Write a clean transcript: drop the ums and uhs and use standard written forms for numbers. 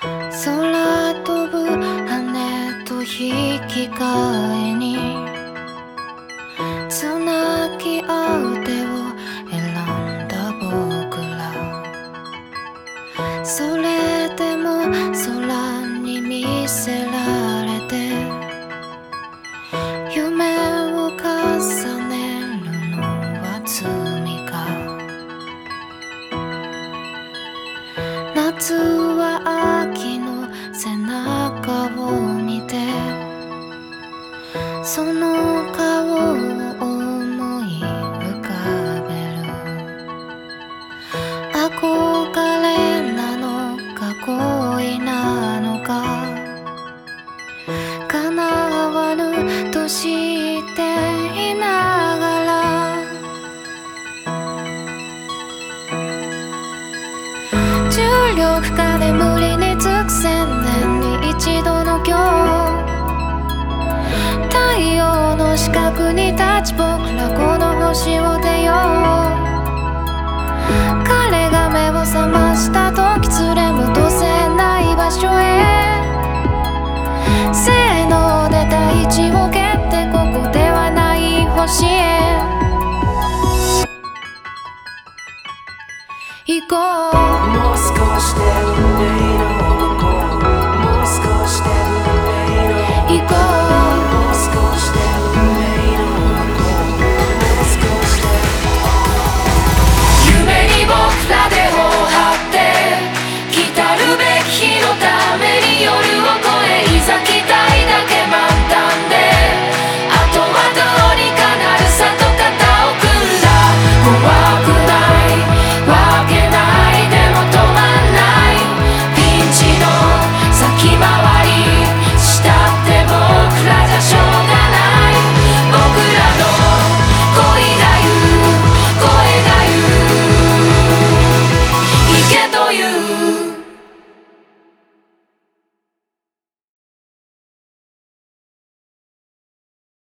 空飛ぶ羽と引き換えにつなぎ合う手を選んだ僕ら、それでも空に見せられて夢を重ねるのは罪か。夏は秋の背中を見てその顔を思い浮かべる。憧れなのか恋なのか叶わぬとしていながら、重力下で無理につく千年に一度の今日、太陽の四角に立ち僕らこの星を出よう。彼が目を覚ました時連れ戻せない場所へ、せーので大地を蹴ってここではない星へ行こう。 もう少しで運命の